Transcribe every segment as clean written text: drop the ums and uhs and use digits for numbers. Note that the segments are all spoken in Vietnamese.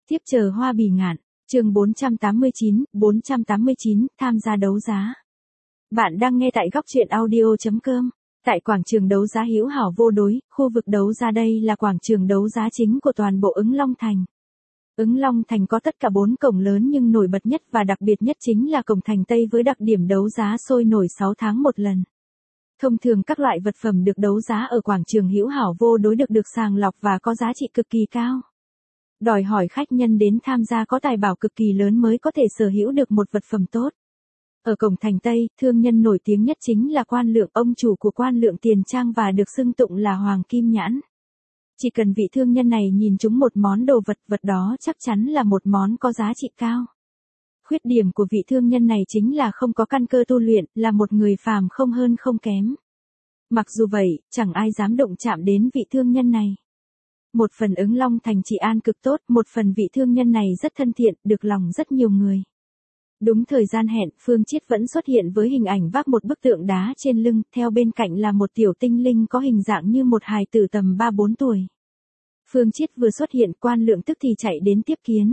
Tiếp chờ hoa bì ngạn, chương 489, tham gia đấu giá. Bạn đang nghe tại góc truyện audio.com. Tại quảng trường đấu giá Hữu Hảo Vô Đối, khu vực đấu giá đây là quảng trường đấu giá chính của toàn bộ Ứng Long Thành. Ứng Long Thành có tất cả 4 cổng lớn nhưng nổi bật nhất và đặc biệt nhất chính là cổng thành Tây với đặc điểm đấu giá sôi nổi 6 tháng một lần. Thông thường các loại vật phẩm được đấu giá ở quảng trường Hữu Hảo Vô Đối được sàng lọc và có giá trị cực kỳ cao. Đòi hỏi khách nhân đến tham gia có tài bảo cực kỳ lớn mới có thể sở hữu được một vật phẩm tốt. Ở cổng thành Tây, thương nhân nổi tiếng nhất chính là Quan Lượng, ông chủ của Quan Lượng Tiền Trang và được xưng tụng là Hoàng Kim Nhãn. Chỉ cần vị thương nhân này nhìn trúng một món đồ vật đó chắc chắn là một món có giá trị cao. Khuyết điểm của vị thương nhân này chính là không có căn cơ tu luyện, là một người phàm không hơn không kém. Mặc dù vậy, chẳng ai dám động chạm đến vị thương nhân này. Một phần Ứng Long Thành trị an cực tốt, một phần vị thương nhân này rất thân thiện, được lòng rất nhiều người. Đúng thời gian hẹn, Phương Chiết vẫn xuất hiện với hình ảnh vác một bức tượng đá trên lưng, theo bên cạnh là một tiểu tinh linh có hình dạng như một hài tử tầm 3-4 tuổi. Phương Chiết vừa xuất hiện, Quan Lượng tức thì chạy đến tiếp kiến.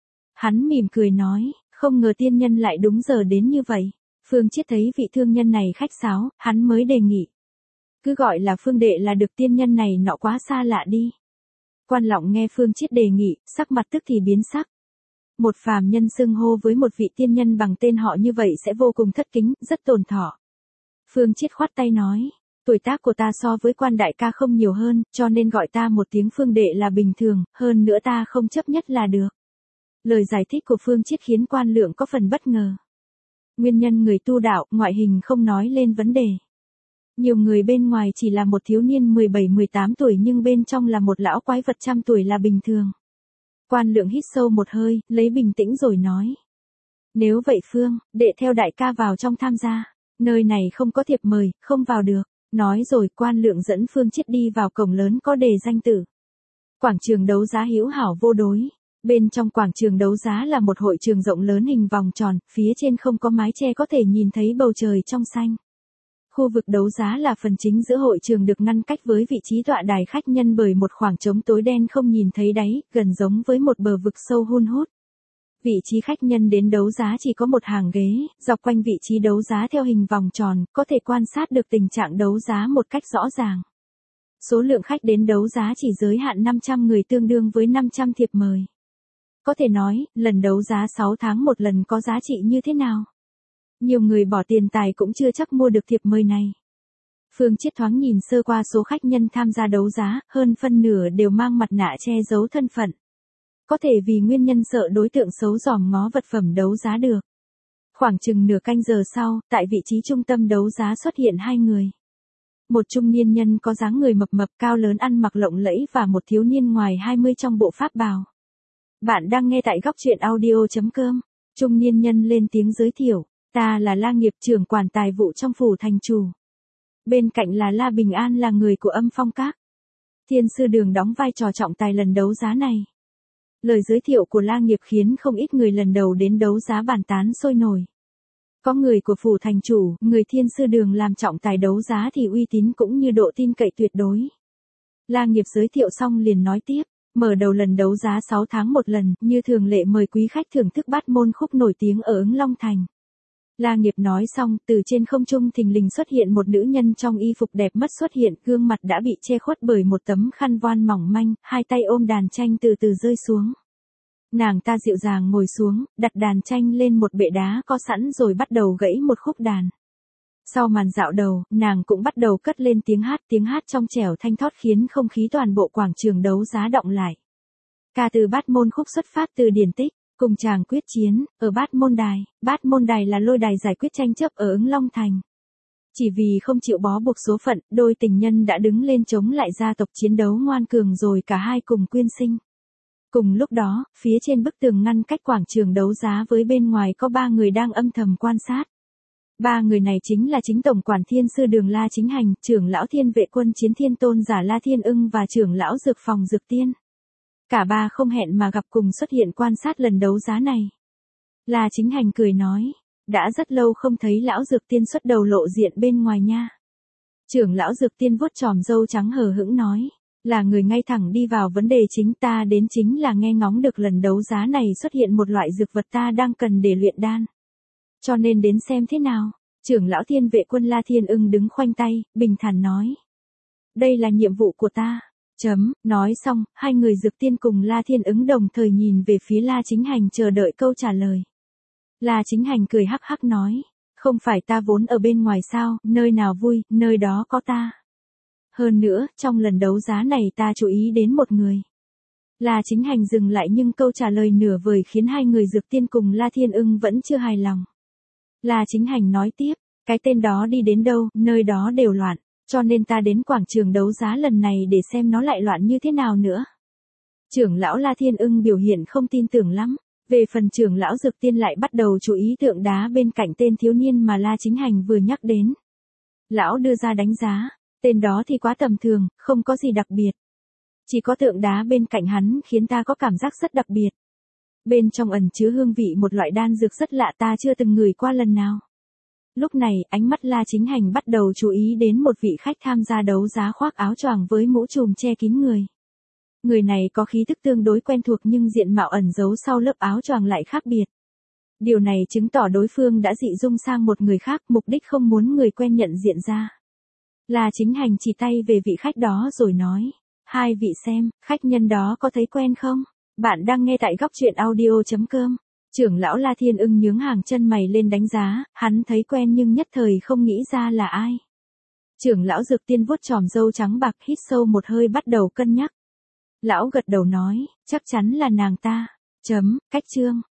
Hắn mỉm cười nói, không ngờ tiên nhân lại đúng giờ đến như vậy. Phương Chiết thấy vị thương nhân này khách sáo, hắn mới đề nghị. Cứ gọi là Phương đệ là được, tiên nhân này nọ quá xa lạ đi. Quan Lọng nghe Phương Chiết đề nghị, sắc mặt tức thì biến sắc. Một phàm nhân xưng hô với một vị tiên nhân bằng tên họ như vậy sẽ vô cùng thất kính, rất tổn thọ. Phương Chiết khoát tay nói, tuổi tác của ta so với Quan đại ca không nhiều hơn, cho nên gọi ta một tiếng Phương đệ là bình thường, hơn nữa ta không chấp nhất là được. Lời giải thích của Phương Chiết khiến Quan Lượng có phần bất ngờ. Nguyên nhân người tu đạo, ngoại hình không nói lên vấn đề. Nhiều người bên ngoài chỉ là một thiếu niên 17-18 tuổi nhưng bên trong là một lão quái vật trăm tuổi là bình thường. Quan Lượng hít sâu một hơi, lấy bình tĩnh rồi nói. Nếu vậy Phương, đệ theo đại ca vào trong tham gia. Nơi này không có thiệp mời, không vào được. Nói rồi Quan Lượng dẫn Phương Chiết đi vào cổng lớn có đề danh tử. Quảng trường đấu giá Hữu Hảo Vô Đối. Bên trong quảng trường đấu giá là một hội trường rộng lớn hình vòng tròn, phía trên không có mái che có thể nhìn thấy bầu trời trong xanh. Khu vực đấu giá là phần chính giữa hội trường được ngăn cách với vị trí tọa đài khách nhân bởi một khoảng trống tối đen không nhìn thấy đáy, gần giống với một bờ vực sâu hun hút. Vị trí khách nhân đến đấu giá chỉ có một hàng ghế, dọc quanh vị trí đấu giá theo hình vòng tròn, có thể quan sát được tình trạng đấu giá một cách rõ ràng. Số lượng khách đến đấu giá chỉ giới hạn 500 người tương đương với 500 thiệp mời. Có thể nói, lần đấu giá 6 tháng một lần có giá trị như thế nào? Nhiều người bỏ tiền tài cũng chưa chắc mua được thiệp mời này. Phương Chiết thoáng nhìn sơ qua số khách nhân tham gia đấu giá, hơn phân nửa đều mang mặt nạ che giấu thân phận. Có thể vì nguyên nhân sợ đối tượng xấu dòm ngó vật phẩm đấu giá được. Khoảng chừng nửa canh giờ sau, tại vị trí trung tâm đấu giá xuất hiện 2 người. Một trung niên nhân có dáng người mập mập cao lớn ăn mặc lộng lẫy và một thiếu niên ngoài 20 trong bộ pháp bào. Bạn đang nghe tại góc truyện audio.com. Trung niên nhân lên tiếng giới thiệu. Ta là La Nghiệp, trưởng quản tài vụ trong phủ thành chủ. Bên cạnh là La Bình An, là người của Âm Phong Các. Thiên Sư Đường đóng vai trò trọng tài lần đấu giá này. Lời giới thiệu của La Nghiệp khiến không ít người lần đầu đến đấu giá bàn tán sôi nổi. Có người của phủ thành chủ, người Thiên Sư Đường làm trọng tài đấu giá thì uy tín cũng như độ tin cậy tuyệt đối. La Nghiệp giới thiệu xong liền nói tiếp. Mở đầu lần đấu giá 6 tháng một lần, như thường lệ mời quý khách thưởng thức bát môn khúc nổi tiếng ở Ứng Long Thành. La Nghiệp nói xong, từ trên không trung thình lình xuất hiện một nữ nhân trong y phục đẹp mất xuất hiện, gương mặt đã bị che khuất bởi một tấm khăn voan mỏng manh, hai tay ôm đàn tranh từ từ rơi xuống. Nàng ta dịu dàng ngồi xuống, đặt đàn tranh lên một bệ đá có sẵn rồi bắt đầu gãy một khúc đàn. Sau màn dạo đầu, nàng cũng bắt đầu cất lên tiếng hát trong trẻo thanh thót khiến không khí toàn bộ quảng trường đấu giá động lại. Ca từ bát môn khúc xuất phát từ điển tích. Cùng chàng quyết chiến, ở Bát Môn Đài là lôi đài giải quyết tranh chấp ở Ứng Long Thành. Chỉ vì không chịu bó buộc số phận, đôi tình nhân đã đứng lên chống lại gia tộc chiến đấu ngoan cường rồi cả hai cùng quyên sinh. Cùng lúc đó, phía trên bức tường ngăn cách quảng trường đấu giá với bên ngoài có 3 người đang âm thầm quan sát. 3 người này chính là chính tổng quản Thiên Sư Đường La Chính Hành, trưởng lão Thiên Vệ Quân Chiến Thiên Tôn giả La Thiên Ưng và trưởng lão Dược Phòng Dược Tiên. Cả ba không hẹn mà gặp cùng xuất hiện quan sát lần đấu giá này. La Chính Hành cười nói, đã rất lâu không thấy lão Dược Tiên xuất đầu lộ diện bên ngoài nha. Trưởng lão Dược Tiên vuốt chòm râu trắng hờ hững nói, Là người ngay thẳng đi vào vấn đề chính, ta đến chính là nghe ngóng được lần đấu giá này xuất hiện một loại dược vật ta đang cần để luyện đan. Cho nên đến xem thế nào. Trưởng lão Thiên Vệ Quân La Thiên Ưng đứng khoanh tay, bình thản nói. Đây là nhiệm vụ của ta. Nói xong, hai người Dược Tiên cùng La Thiên Ứng đồng thời nhìn về phía La Chính Hành chờ đợi câu trả lời. La Chính Hành cười hắc hắc nói. Không phải ta vốn ở bên ngoài sao, nơi nào vui, nơi đó có ta. Hơn nữa, trong lần đấu giá này ta chú ý đến một người. La Chính Hành dừng lại nhưng câu trả lời nửa vời khiến hai người Dược Tiên cùng La Thiên Ưng vẫn chưa hài lòng. La Chính Hành nói tiếp, cái tên đó đi đến đâu, nơi đó đều loạn, cho nên ta đến quảng trường đấu giá lần này để xem nó lại loạn như thế nào nữa. Trưởng lão La Thiên Ưng biểu hiện không tin tưởng lắm, về phần trưởng lão Dược Tiên lại bắt đầu chú ý tượng đá bên cạnh tên thiếu niên mà La Chính Hành vừa nhắc đến. Lão đưa ra đánh giá, tên đó thì quá tầm thường, không có gì đặc biệt. Chỉ có tượng đá bên cạnh hắn khiến ta có cảm giác rất đặc biệt. Bên trong ẩn chứa hương vị một loại đan dược rất lạ ta chưa từng ngửi qua lần nào. Lúc này, ánh mắt La Chính Hành bắt đầu chú ý đến một vị khách tham gia đấu giá khoác áo choàng với mũ trùm che kín người. Người này có khí thức tương đối quen thuộc nhưng diện mạo ẩn giấu sau lớp áo choàng lại khác biệt. Điều này chứng tỏ đối phương đã dị dung sang một người khác, mục đích không muốn người quen nhận diện ra. La Chính Hành chỉ tay về vị khách đó rồi nói. Hai vị xem, khách nhân đó có thấy quen không? Bạn đang nghe tại góc truyện audio.com. Trưởng lão La Thiên Ưng nhướng hàng chân mày lên đánh giá, hắn thấy quen nhưng nhất thời không nghĩ ra là ai. Trưởng lão Dược Tiên vuốt chòm râu trắng bạc hít sâu một hơi bắt đầu cân nhắc. Lão gật đầu nói, chắc chắn là nàng ta. Cách chương.